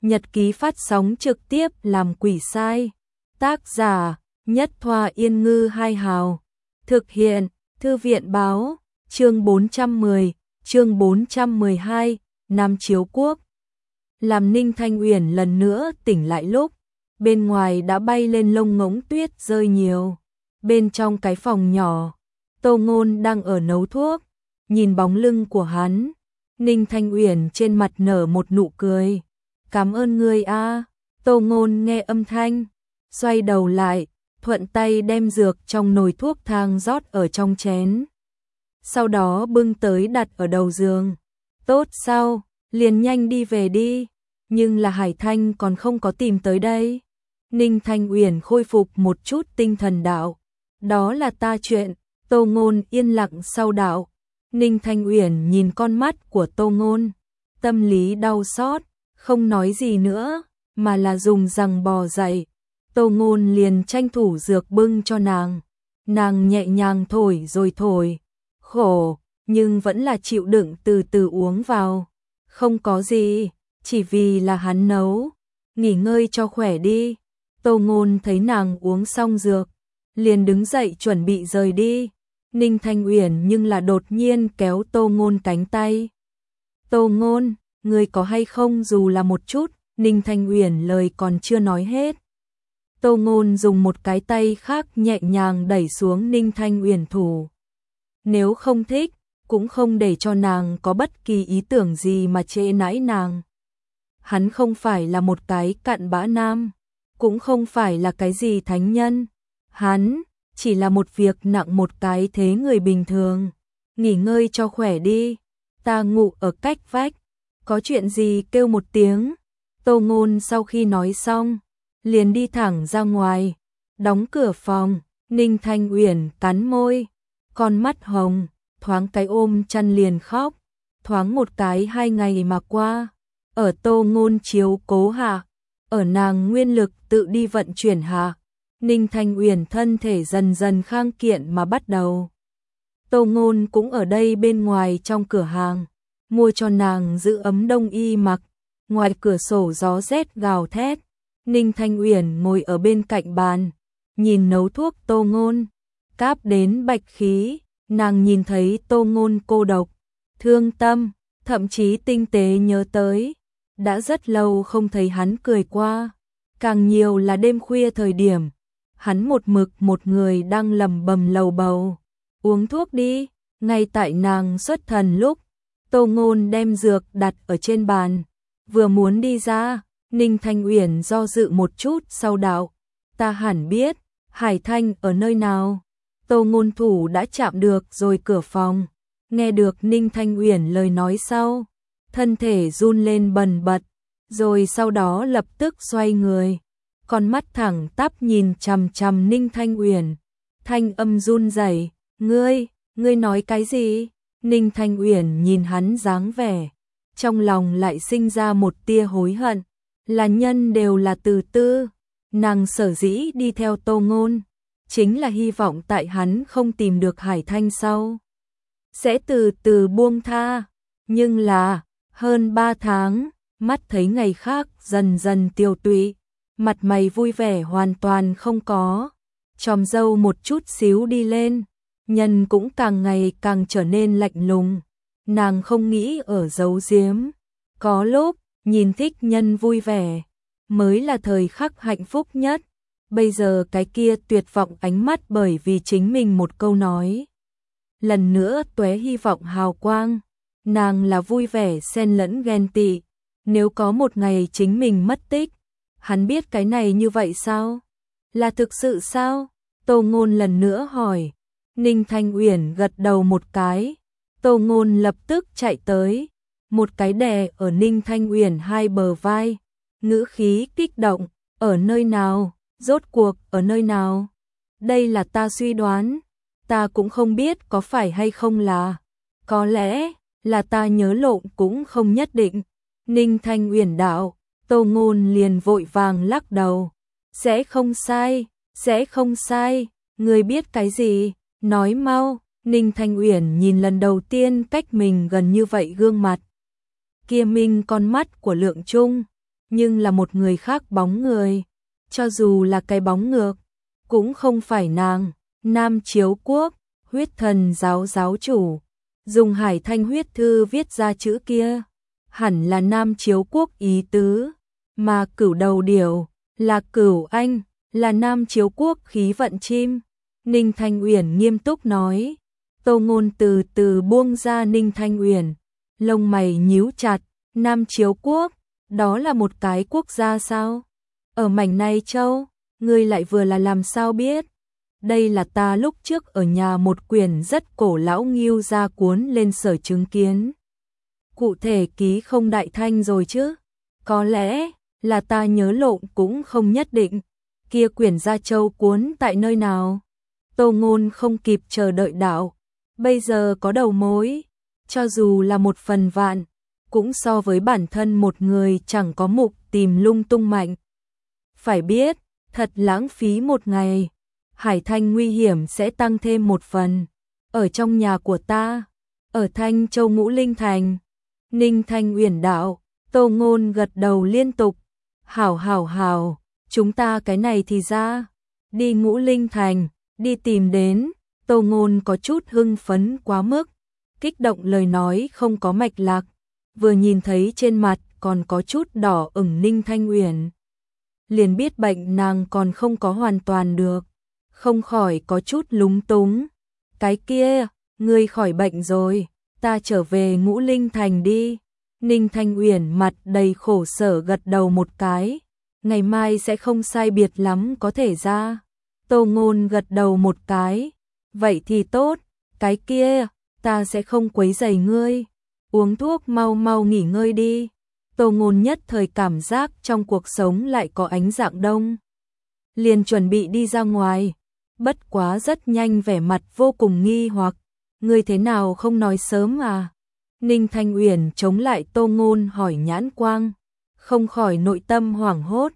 Nhật ký phát sóng trực tiếp làm quỷ sai. Tác giả: Nhất Thoa Yên Ngư Hai Hào. Thực hiện: Thư viện báo. Chương 410, chương 412, Nam Chiếu Quốc. Làm Ninh Thanh Uyển lần nữa tỉnh lại lúc bên ngoài đã bay lên lông ngỗng tuyết rơi nhiều. Bên trong cái phòng nhỏ, Tô Ngôn đang ở nấu thuốc, nhìn bóng lưng của hắn, Ninh Thanh Uyển trên mặt nở một nụ cười. Cảm ơn ngươi a. Tô Ngôn nghe âm thanh, xoay đầu lại, thuận tay đem dược trong nồi thuốc thang rót ở trong chén. Sau đó bưng tới đặt ở đầu giường. Tốt sao, liền nhanh đi về đi. Nhưng là Hải Thanh còn không có tìm tới đây. Ninh Thanh Uyển khôi phục một chút tinh thần đạo. Đó là ta chuyện. Tô Ngôn yên lặng sau đạo. Ninh Thanh Uyển nhìn con mắt của Tô Ngôn, tâm lý đau xót, không nói gì nữa, mà là dùng rằng bò dậy. Tô Ngôn liền tranh thủ dược bưng cho nàng. Nàng nhẹ nhàng thổi rồi thổi. Khổ, nhưng vẫn là chịu đựng từ từ uống vào. Không có gì, chỉ vì là hắn nấu. Nghỉ ngơi cho khỏe đi. Tô Ngôn thấy nàng uống xong dược, liền đứng dậy chuẩn bị rời đi. Ninh Thanh Uyển nhưng là đột nhiên kéo Tô Ngôn cánh tay. Tô Ngôn, ngươi có hay không dù là một chút? Ninh Thanh Uyển lời còn chưa nói hết. Tô Ngôn dùng một cái tay khác nhẹ nhàng đẩy xuống Ninh Thanh Uyển thủ. Nếu không thích, cũng không để cho nàng có bất kỳ ý tưởng gì mà trễ nãi nàng. Hắn không phải là một cái cặn bã nam, cũng không phải là cái gì thánh nhân. Hắn chỉ là một việc nặng một cái thế người bình thường. Nghỉ ngơi cho khỏe đi, ta ngủ ở cách vách, có chuyện gì kêu một tiếng. Tô Ngôn sau khi nói xong, liền đi thẳng ra ngoài, đóng cửa phòng. Ninh Thanh Uyển cắn môi, con mắt hồng, thoáng cái ôm chăn liền khóc. Thoáng một cái 2 ngày mà qua, ở Tô Ngôn chiếu cố hạ, ở nàng nguyên lực tự đi vận chuyển hạ, Ninh Thanh Uyển thân thể dần dần khang kiện mà bắt đầu. Tô Ngôn cũng ở đây bên ngoài trong cửa hàng, mua cho nàng giữ ấm đông y mặc. Ngoài cửa sổ gió rét gào thét, Ninh Thanh Uyển ngồi ở bên cạnh bàn, nhìn nấu thuốc Tô Ngôn, cáp đến bạch khí. Nàng nhìn thấy Tô Ngôn cô độc, thương tâm, thậm chí tinh tế nhớ tới. Đã rất lâu không thấy hắn cười qua, càng nhiều là đêm khuya thời điểm. Hắn một mực một người đang lẩm bẩm lầu bầu. Uống thuốc đi. Ngay tại nàng xuất thần lúc, Tô Ngôn đem dược đặt ở trên bàn. Vừa muốn đi ra, Ninh Thanh Uyển do dự một chút sau đạo. Ta hẳn biết, Hải Thanh ở nơi nào. Tô Ngôn thủ đã chạm được rồi cửa phòng. Nghe được Ninh Thanh Uyển lời nói sau, thân thể run lên bần bật, rồi sau đó lập tức xoay người. Con mắt thẳng tắp nhìn chằm chằm Ninh Thanh Uyển, thanh âm run rẩy, ngươi nói cái gì? Ninh Thanh Uyển nhìn hắn dáng vẻ, trong lòng lại sinh ra một tia hối hận. Là nhân đều là từ tư, nàng sở dĩ đi theo Tô Ngôn, chính là hy vọng tại hắn không tìm được Hải Thanh sau, sẽ từ từ buông tha. Nhưng là, hơn 3 tháng, mắt thấy ngày khác dần dần tiêu tụy, mặt mày vui vẻ hoàn toàn không có, chòm râu một chút xíu đi lên, nhân cũng càng ngày càng trở nên lạnh lùng. Nàng không nghĩ ở giấu giếm, có lúc nhìn thích nhân vui vẻ mới là thời khắc hạnh phúc nhất. Bây giờ cái kia tuyệt vọng ánh mắt bởi vì chính mình một câu nói, lần nữa tóe hy vọng hào quang. Nàng là vui vẻ xen lẫn ghen tị. Nếu có một ngày chính mình mất tích, hắn biết cái này như vậy sao? Là thực sự sao? Tô Ngôn lần nữa hỏi. Ninh Thanh Uyển gật đầu một cái. Tô Ngôn lập tức chạy tới, một cái đè ở Ninh Thanh Uyển hai bờ vai, ngữ khí kích động. Ở nơi nào? Rốt cuộc ở nơi nào? Đây là ta suy đoán, ta cũng không biết có phải hay không là. Có lẽ là ta nhớ lộn cũng không nhất định. Ninh Thanh Uyển đạo. Tô Ngôn liền vội vàng lắc đầu. Sẽ không sai, sẽ không sai. Ngươi biết cái gì? Nói mau. Ninh Thanh Uyển nhìn lần đầu tiên cách mình gần như vậy gương mặt. Kia minh con mắt của Lượng Trung, nhưng là một người khác bóng người, cho dù là cái bóng ngược, cũng không phải nàng. Nam Chiếu Quốc, Huyết Thần giáo giáo chủ, dùng Hải Thanh huyết thư viết ra chữ kia, hẳn là Nam Chiếu Quốc ý tứ, mà Cửu Đầu Điểu là Cửu Anh, là Nam Chiếu Quốc khí vận chim. Ninh Thanh Uyển nghiêm túc nói. Tô Ngôn từ từ buông ra Ninh Thanh Uyển, lông mày nhíu chặt. Nam Chiếu Quốc, đó là một cái quốc gia sao? Ở mảnh này châu, ngươi lại vừa là làm sao biết? Đây là ta lúc trước ở nhà một quyển rất cổ lão nghiêu gia cuốn lên sở chứng kiến. Cụ thể ký không đại thanh rồi chứ? Có lẽ là ta nhớ lộn cũng không nhất định. Kia quyển gia châu cuốn tại nơi nào? Tô Ngôn không kịp chờ đợi đạo. Bây giờ có đầu mối, cho dù là một phần vạn, cũng so với bản thân một người chẳng có mục tìm lung tung mạnh. Phải biết, thật lãng phí một ngày, Hải Thanh nguy hiểm sẽ tăng thêm một phần. Ở trong nhà của ta, ở Thanh Châu Ngũ Linh Thành. Ninh Thanh Uyển đạo. Tô Ngôn gật đầu liên tục. Hảo hảo hảo, chúng ta cái này thì ra, đi Ngũ Linh Thành, đi tìm đến. Tô Ngôn có chút hưng phấn quá mức, kích động lời nói không có mạch lạc, vừa nhìn thấy trên mặt còn có chút đỏ ửng Ninh Thanh Uyển, liền biết bệnh nàng còn không có hoàn toàn được, không khỏi có chút lúng túng. Cái kia, ngươi khỏi bệnh rồi, ta trở về Ngũ Linh Thành đi. Ninh Thanh Uyển mặt đầy khổ sở gật đầu một cái, ngày mai sẽ không sai biệt lắm có thể ra. Tô Ngôn gật đầu một cái, vậy thì tốt, cái kia, ta sẽ không quấy rầy ngươi, uống thuốc mau mau nghỉ ngơi đi. Tô Ngôn nhất thời cảm giác trong cuộc sống lại có ánh dạng đông, liền chuẩn bị đi ra ngoài, bất quá rất nhanh vẻ mặt vô cùng nghi hoặc, ngươi thế nào không nói sớm à? Ninh Thanh Uyển chống lại Tô Ngôn hỏi nhãn quang, không khỏi nội tâm hoảng hốt.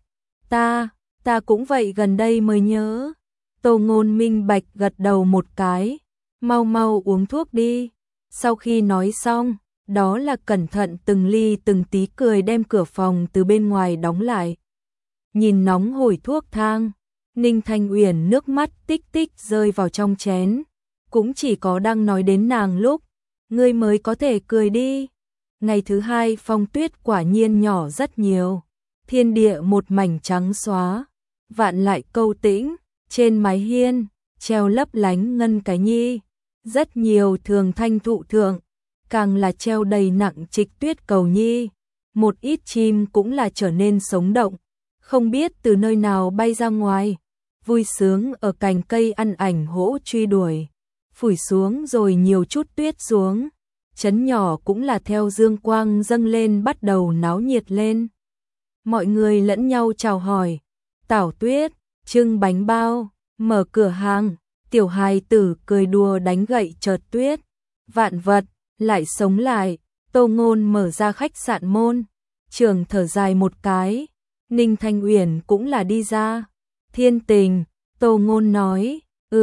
Ta cũng vậy gần đây mới nhớ. Tô Ngôn minh bạch gật đầu một cái, mau mau uống thuốc đi. Sau khi nói xong, đó là cẩn thận từng ly từng tí cười đem cửa phòng từ bên ngoài đóng lại. Nhìn nóng hổi thuốc thang, Ninh Thanh Uyển nước mắt tích tích rơi vào trong chén, cũng chỉ có đang nói đến nàng lúc, ngươi mới có thể cười đi. Ngày thứ hai phong tuyết quả nhiên nhỏ rất nhiều, thiên địa một mảnh trắng xóa, vạn lại câu tĩnh, trên mái hiên, treo lấp lánh ngân cái nhi, rất nhiều thường thanh thụ thượng, càng là treo đầy nặng trịch tuyết cầu nhi, một ít chim cũng là trở nên sống động, không biết từ nơi nào bay ra ngoài, vui sướng ở cành cây ăn ảnh hỗ truy đuổi, phủi xuống rồi nhiều chút tuyết xuống, trấn nhỏ cũng là theo dương quang dâng lên bắt đầu náo nhiệt lên. Mọi người lẫn nhau chào hỏi, tảo tuyết, trưng bánh bao, mở cửa hàng, tiểu hài tử cười đùa đánh gậy chợt tuyết, vạn vật lại sống lại. Tô Ngôn mở ra khách sạn môn, trường thở dài một cái, Ninh Thanh Uyển cũng là đi ra. Thiên Tình, Tô Ngôn nói,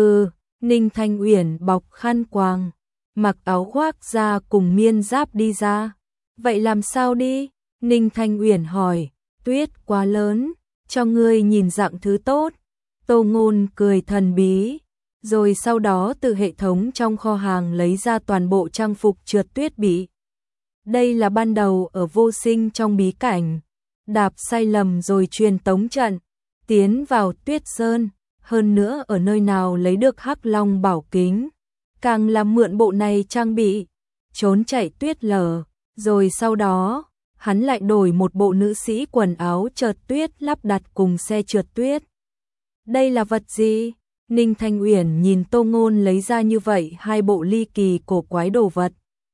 Ninh Thanh Uyển bọc khăn quàng, mặc áo khoác ra cùng miên giáp đi ra. Vậy làm sao đi? Ninh Thanh Uyển hỏi, tuyết quá lớn, cho ngươi nhìn dạng thứ tốt. Tô Ngôn cười thần bí, rồi sau đó từ hệ thống trong kho hàng lấy ra toàn bộ trang phục trượt tuyết bị. Đây là ban đầu ở vô sinh trong bí cảnh, đạp sai lầm rồi truyền tống trận, tiến vào tuyết sơn, hơn nữa ở nơi nào lấy được Hắc Long bảo kính, càng là mượn bộ này trang bị, trốn chạy tuyết lở, rồi sau đó, hắn lại đổi một bộ nữ sĩ quần áo trượt tuyết lắp đặt cùng xe trượt tuyết. Đây là vật gì? Ninh Thanh Uyển nhìn Tô Ngôn lấy ra như vậy hai bộ ly kỳ cổ quái đồ vật,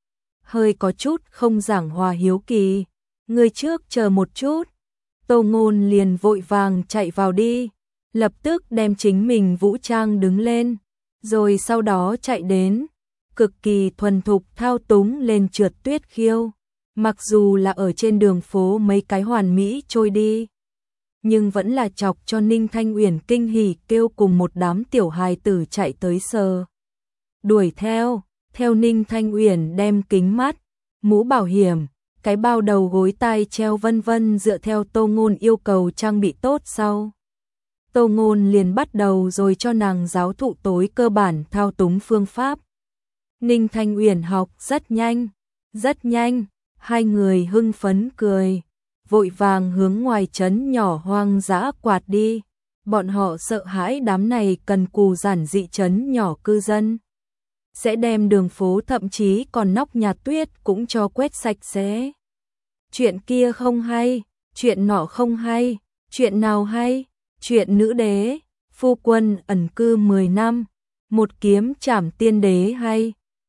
hơi có chút không giảng hòa hiếu kỳ. Người trước chờ một chút. Tô Ngôn liền vội vàng chạy vào đi, lập tức đem chính mình vũ trang đứng lên, rồi sau đó chạy đến, cực kỳ thuần thục thao túng lên trượt tuyết khiêu. Mặc dù là ở trên đường phố mấy cái hoàn mỹ trôi đi, nhưng vẫn là chọc cho Ninh Thanh Uyển kinh hỉ kêu cùng một đám tiểu hài tử chạy tới sờ. Đuổi theo Ninh Thanh Uyển đem kính mắt, mũ bảo hiểm, cái bao đầu gối tai treo vân vân dựa theo Tô Ngôn yêu cầu trang bị tốt sau. Tô Ngôn liền bắt đầu rồi cho nàng giáo thụ tối cơ bản thao túng phương pháp. Ninh Thanh Uyển học rất nhanh, hai người hưng phấn cười, vội vàng hướng ngoài trấn nhỏ hoang dã quạt đi. Bọn họ sợ hãi đám này cần cù giản dị trấn nhỏ cư dân sẽ đem đường phố thậm chí còn nóc nhà tuyết cũng cho quét sạch sẽ. Chuyện kia không hay, chuyện nọ không hay, chuyện nào hay? Chuyện nữ đế, phu quân ẩn cư 10 năm, một kiếm trảm tiên đế hay,